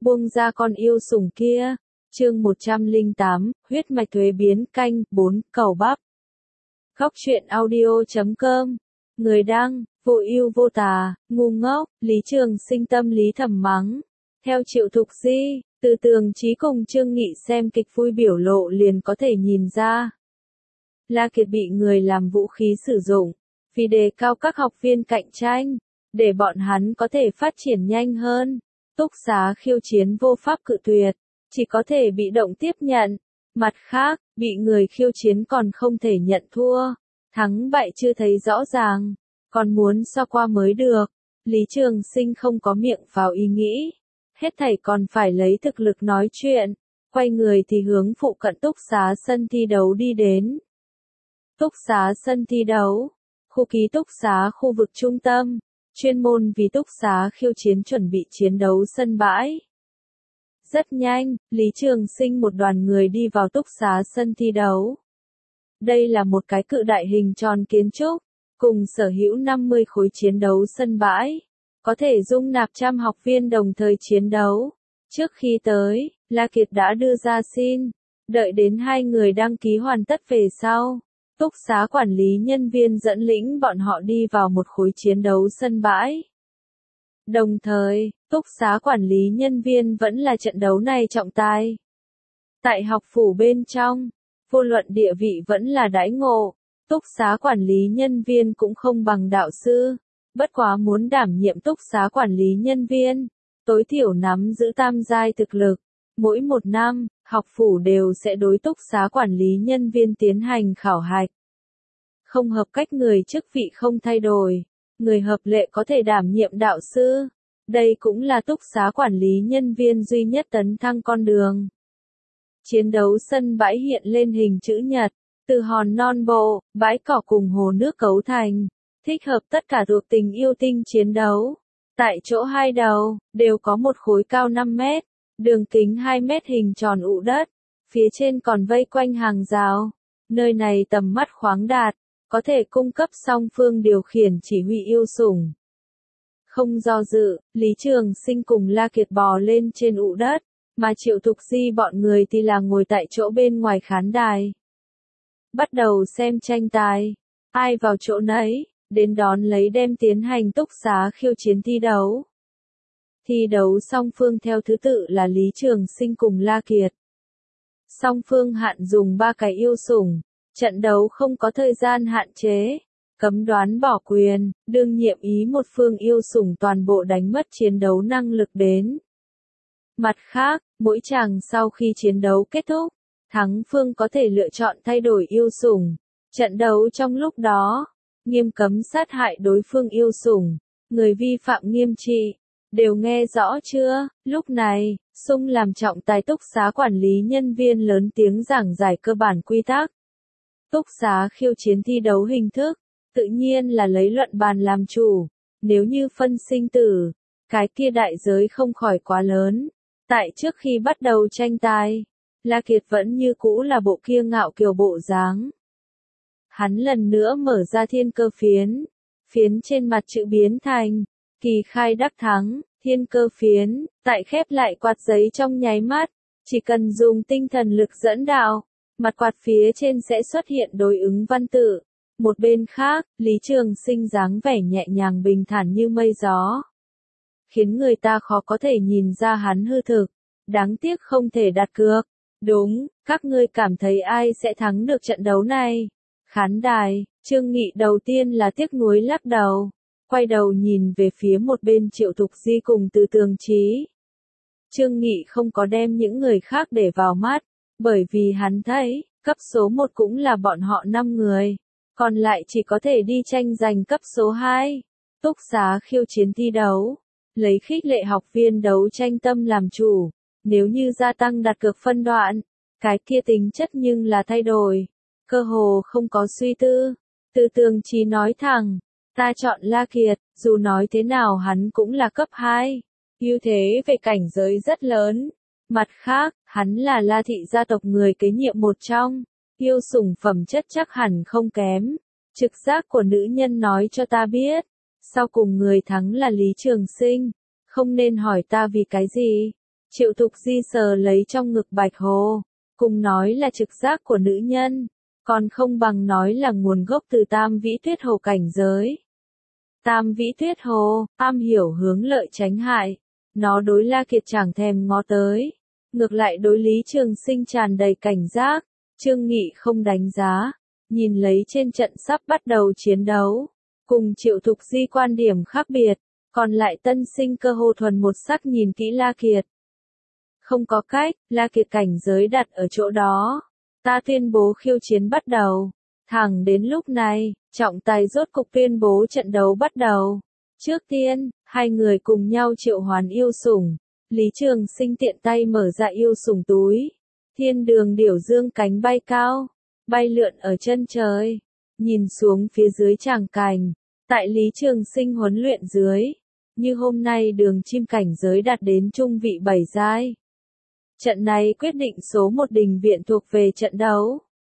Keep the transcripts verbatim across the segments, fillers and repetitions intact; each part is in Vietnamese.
buông ra con yêu sủng kia. Chương một trăm lẻ tám, huyết mạch thuế biến canh bốn, cầu bắp. Góc truyện audio chấm com. Người đăng, vô ưu vô tà, ngu ngốc, Lý Trường Sinh tâm lý thầm mắng. Theo Triệu Thục Di, từ Tường Chí cùng Trương Nghị xem kịch vui biểu lộ liền có thể nhìn ra. La Kiệt bị người làm vũ khí sử dụng, vì đề cao các học viên cạnh tranh, để bọn hắn có thể phát triển nhanh hơn. Túc Xá khiêu chiến vô pháp cự tuyệt, chỉ có thể bị động tiếp nhận. Mặt khác, bị người khiêu chiến còn không thể nhận thua, thắng bại chưa thấy rõ ràng, còn muốn so qua mới được. Lý Trường Sinh không có miệng vào ý nghĩ, hết thảy còn phải lấy thực lực nói chuyện, quay người thì hướng phụ cận Túc Xá sân thi đấu đi đến. Túc Xá sân thi đấu, khu ký túc xá khu vực trung tâm, chuyên môn vì Túc Xá khiêu chiến chuẩn bị chiến đấu sân bãi. Rất nhanh, Lý Trường Sinh một đoàn người đi vào Túc Xá sân thi đấu. Đây là một cái cự đại hình tròn kiến trúc, cùng sở hữu năm mươi khối chiến đấu sân bãi, có thể dung nạp trăm học viên đồng thời chiến đấu. Trước khi tới, La Kiệt đã đưa ra xin, đợi đến hai người đăng ký hoàn tất về sau. Túc Xá quản lý nhân viên dẫn lĩnh bọn họ đi vào một khối chiến đấu sân bãi. Đồng thời, Túc Xá quản lý nhân viên vẫn là trận đấu này trọng tài. Tại học phủ bên trong, vô luận địa vị vẫn là đãi ngộ, Túc Xá quản lý nhân viên cũng không bằng đạo sư. Bất quá muốn đảm nhiệm Túc Xá quản lý nhân viên, tối thiểu nắm giữ tam giai thực lực. Mỗi một năm, học phủ đều sẽ đối Túc Xá quản lý nhân viên tiến hành khảo hạch. Không hợp cách người chức vị không thay đổi, người hợp lệ có thể đảm nhiệm đạo sư. Đây cũng là Túc Xá quản lý nhân viên duy nhất tấn thăng con đường. Chiến đấu sân bãi hiện lên hình chữ nhật, từ hòn non bộ, bãi cỏ cùng hồ nước cấu thành, thích hợp tất cả thuộc tình yêu tinh chiến đấu. Tại chỗ hai đầu, đều có một khối cao năm mét, đường kính hai mét hình tròn ụ đất, phía trên còn vây quanh hàng rào. Nơi này tầm mắt khoáng đạt, có thể cung cấp song phương điều khiển chỉ huy yêu sủng. Không do dự, Lý Trường Sinh cùng La Kiệt bò lên trên ụ đất, mà Triệu Thục Di bọn người thì là ngồi tại chỗ bên ngoài khán đài. Bắt đầu xem tranh tài, ai vào chỗ nấy, đến đón lấy đem tiến hành Túc Xá khiêu chiến thi đấu. Thi đấu song phương theo thứ tự là Lý Trường Sinh cùng La Kiệt. Song phương hạn dùng ba cái yêu sủng, trận đấu không có thời gian hạn chế, cấm đoán bỏ quyền, đương nhiệm ý một phương yêu sủng toàn bộ đánh mất chiến đấu năng lực đến. Mặt khác, mỗi chàng sau khi chiến đấu kết thúc, thắng phương có thể lựa chọn thay đổi yêu sủng. Trận đấu trong lúc đó, nghiêm cấm sát hại đối phương yêu sủng, người vi phạm nghiêm trị. Đều nghe rõ chưa? Lúc này, Sung làm trọng tài Túc Xá quản lý nhân viên lớn tiếng giảng giải cơ bản quy tắc. Túc Xá khiêu chiến thi đấu hình thức, tự nhiên là lấy luận bàn làm chủ. Nếu như phân sinh tử, cái kia đại giới không khỏi quá lớn. Tại trước khi bắt đầu tranh tài, La Kiệt vẫn như cũ là bộ kia ngạo kiều bộ dáng. Hắn lần nữa mở ra thiên cơ phiến, phiến trên mặt chữ biến thành kỳ khai đắc thắng, thiên cơ phiến, tại khép lại quạt giấy trong nháy mắt, chỉ cần dùng tinh thần lực dẫn đạo, mặt quạt phía trên sẽ xuất hiện đối ứng văn tự. Một bên khác, Lý Trường Sinh dáng vẻ nhẹ nhàng bình thản như mây gió, khiến người ta khó có thể nhìn ra hắn hư thực. Đáng tiếc không thể đặt cược. Đúng, các ngươi cảm thấy ai sẽ thắng được trận đấu này? Khán đài, Trương Nghị đầu tiên là tiếc nuối lắc đầu, quay đầu nhìn về phía một bên Triệu Thục Di cùng Từ Tường Chí. Trương Nghị không có đem những người khác để vào mắt, bởi vì hắn thấy, cấp số một cũng là bọn họ năm người, còn lại chỉ có thể đi tranh giành cấp số hai. Túc Xá khiêu chiến thi đấu, lấy khích lệ học viên đấu tranh tâm làm chủ, nếu như gia tăng đặt cược phân đoạn, cái kia tính chất nhưng là thay đổi, cơ hồ không có suy tư. Từ Tường Chí nói thẳng, ta chọn La Kiệt, dù nói thế nào hắn cũng là cấp hai, ưu thế về cảnh giới rất lớn. Mặt khác, hắn là La thị gia tộc người kế nhiệm một trong, yêu sủng phẩm chất chắc hẳn không kém. Trực giác của nữ nhân nói cho ta biết, sau cùng người thắng là Lý Trường Sinh, không nên hỏi ta vì cái gì. Triệu Thục Di sờ lấy trong ngực Bạch Hồ, cùng nói là trực giác của nữ nhân, còn không bằng nói là nguồn gốc từ Tam Vĩ Tuyết Hồ cảnh giới. Tam Vĩ Tuyết Hồ, am hiểu hướng lợi tránh hại, nó đối La Kiệt chẳng thèm ngó tới, ngược lại đối Lý Trường Sinh tràn đầy cảnh giác. Trương Nghị không đánh giá, nhìn lấy trên trận sắp bắt đầu chiến đấu, cùng Triệu Thục Di quan điểm khác biệt, còn lại tân sinh cơ hồ thuần một sắc nhìn kỹ La Kiệt. Không có cách, La Kiệt cảnh giới đặt ở chỗ đó, ta tuyên bố khiêu chiến bắt đầu. Thẳng đến lúc này, trọng tài rốt cục tuyên bố trận đấu bắt đầu. Trước tiên, hai người cùng nhau triệu hoán yêu sủng, Lý Trường Sinh tiện tay mở ra yêu sủng túi. Thiên đường điểu dương cánh bay cao, bay lượn ở chân trời, nhìn xuống phía dưới tràng cành, tại Lý Trường Sinh huấn luyện dưới, như hôm nay đường chim cảnh giới đạt đến trung vị bảy giai. Trận này quyết định số một đình viện thuộc về trận đấu.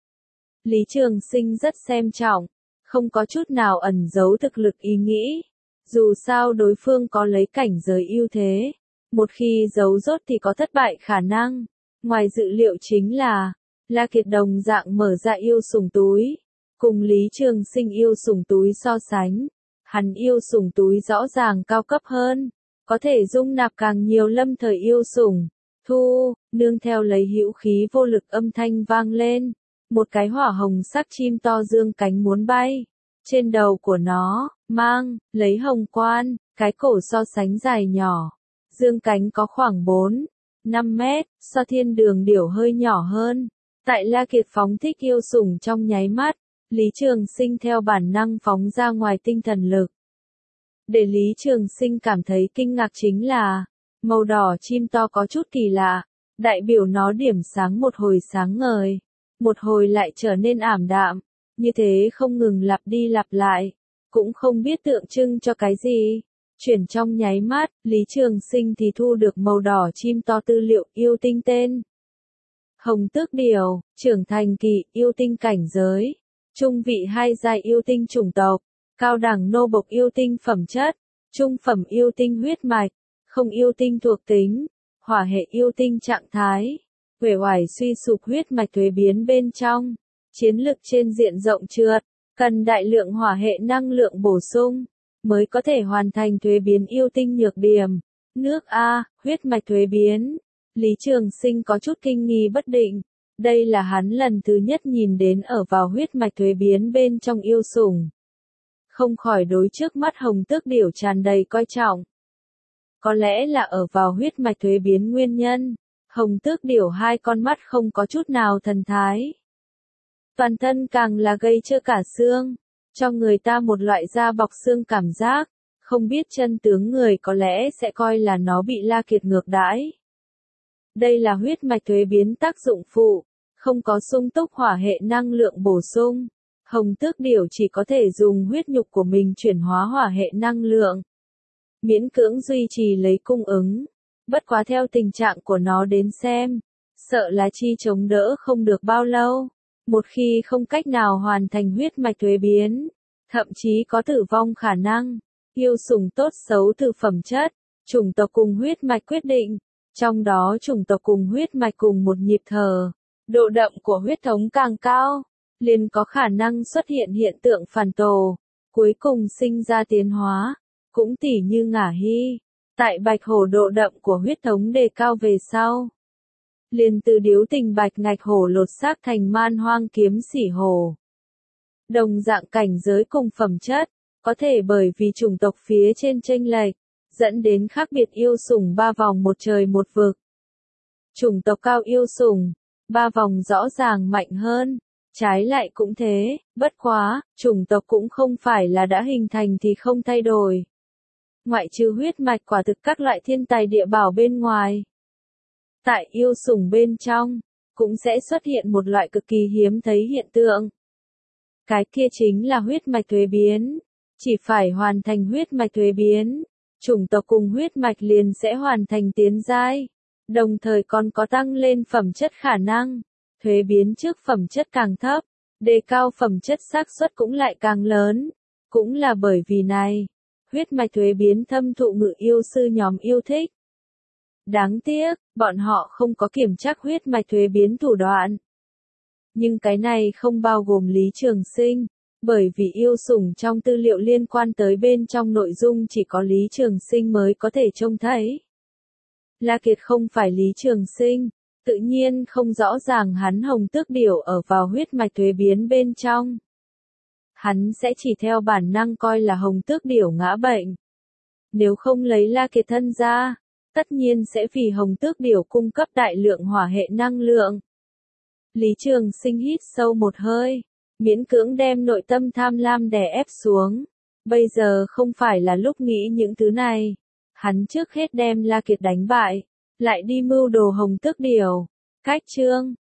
Lý Trường Sinh rất xem trọng, không có chút nào ẩn giấu thực lực ý nghĩ, dù sao đối phương có lấy cảnh giới ưu thế, một khi giấu rốt thì có thất bại khả năng. Ngoài dự liệu chính là, La Kiệt đồng dạng mở ra yêu sủng túi, cùng Lý Trường Sinh yêu sủng túi so sánh, hắn yêu sủng túi rõ ràng cao cấp hơn, có thể dung nạp càng nhiều lâm thời yêu sủng. Thu, nương theo lấy hữu khí vô lực âm thanh vang lên, một cái hỏa hồng sắc chim to dương cánh muốn bay, trên đầu của nó, mang, lấy hồng quan, cái cổ so sánh dài nhỏ, dương cánh có khoảng bốn, năm mét, so thiên đường điểu hơi nhỏ hơn. Tại La Kiệt phóng thích yêu sủng trong nháy mắt, Lý Trường Sinh theo bản năng phóng ra ngoài tinh thần lực. Để Lý Trường Sinh cảm thấy kinh ngạc chính là, màu đỏ chim to có chút kỳ lạ, đại biểu nó điểm sáng một hồi sáng ngời, một hồi lại trở nên ảm đạm, như thế không ngừng lặp đi lặp lại, cũng không biết tượng trưng cho cái gì. Chuyển trong nháy mắt, Lý Trường Sinh thì thu được màu đỏ chim to tư liệu yêu tinh tên. Hồng tước điểu, trưởng thành kỳ, yêu tinh cảnh giới, trung vị hai giai yêu tinh chủng tộc, cao đẳng nô bộc yêu tinh phẩm chất, trung phẩm yêu tinh huyết mạch, không yêu tinh thuộc tính, hỏa hệ yêu tinh trạng thái, uể oải suy sụp huyết mạch thuế biến bên trong, chiến lực trên diện rộng trượt, cần đại lượng hỏa hệ năng lượng bổ sung, mới có thể hoàn thành thuế biến yêu tinh nhược điểm. Nước A, huyết mạch thuế biến. Lý Trường Sinh có chút kinh nghi bất định, đây là hắn lần thứ nhất nhìn đến ở vào huyết mạch thuế biến bên trong yêu sủng. Không khỏi đối trước mắt hồng tước điểu tràn đầy coi trọng. Có lẽ là ở vào huyết mạch thuế biến nguyên nhân, hồng tước điểu hai con mắt không có chút nào thần thái. Toàn thân càng là gây trơ cả xương, cho người ta một loại da bọc xương cảm giác, không biết chân tướng người có lẽ sẽ coi là nó bị La Kiệt ngược đãi. Đây là huyết mạch thuế biến tác dụng phụ, không có sung túc hỏa hệ năng lượng bổ sung. Hồng tước điểu chỉ có thể dùng huyết nhục của mình chuyển hóa hỏa hệ năng lượng, miễn cưỡng duy trì lấy cung ứng. Bất quá theo tình trạng của nó đến xem, sợ là chi chống đỡ không được bao lâu. Một khi không cách nào hoàn thành huyết mạch thuế biến, thậm chí có tử vong khả năng. Yêu sủng tốt xấu từ phẩm chất, chủng tộc cùng huyết mạch quyết định, trong đó chủng tộc cùng huyết mạch cùng một nhịp thở, độ đậm của huyết thống càng cao, liền có khả năng xuất hiện hiện tượng phản tổ, cuối cùng sinh ra tiến hóa, cũng tỉ như Ngả Hy, tại bạch hổ độ đậm của huyết thống đề cao về sau. Liền từ điếu tình bạch ngạch hổ lột xác thành man hoang kiếm sỉ hổ. Đồng dạng cảnh giới cùng phẩm chất, có thể bởi vì chủng tộc phía trên chênh lệch, dẫn đến khác biệt yêu sủng ba vòng một trời một vực. Chủng tộc cao yêu sủng, ba vòng rõ ràng mạnh hơn, trái lại cũng thế, bất quá, chủng tộc cũng không phải là đã hình thành thì không thay đổi. Ngoại trừ huyết mạch quả thực các loại thiên tài địa bảo bên ngoài. Tại yêu sủng bên trong, cũng sẽ xuất hiện một loại cực kỳ hiếm thấy hiện tượng. Cái kia chính là huyết mạch thuế biến. Chỉ phải hoàn thành huyết mạch thuế biến, chủng tộc cùng huyết mạch liền sẽ hoàn thành tiến giai, đồng thời còn có tăng lên phẩm chất khả năng. Thuế biến trước phẩm chất càng thấp, đề cao phẩm chất xác suất cũng lại càng lớn. Cũng là bởi vì này, huyết mạch thuế biến thâm thụ ngự yêu sư nhóm yêu thích. Đáng tiếc, bọn họ không có kiểm tra huyết mạch thuế biến thủ đoạn. Nhưng cái này không bao gồm Lý Trường Sinh, bởi vì yêu sủng trong tư liệu liên quan tới bên trong nội dung chỉ có Lý Trường Sinh mới có thể trông thấy. La Kiệt không phải Lý Trường Sinh, tự nhiên không rõ ràng hắn hồng tước điểu ở vào huyết mạch thuế biến bên trong. Hắn sẽ chỉ theo bản năng coi là hồng tước điểu ngã bệnh. Nếu không lấy La Kiệt thân ra, tất nhiên sẽ vì hồng tước điểu cung cấp đại lượng hỏa hệ năng lượng. Lý Trường Sinh hít sâu một hơi, miễn cưỡng đem nội tâm tham lam đè ép xuống. Bây giờ không phải là lúc nghĩ những thứ này. Hắn trước hết đem La Kiệt đánh bại, lại đi mưu đồ hồng tước điểu. Cách chương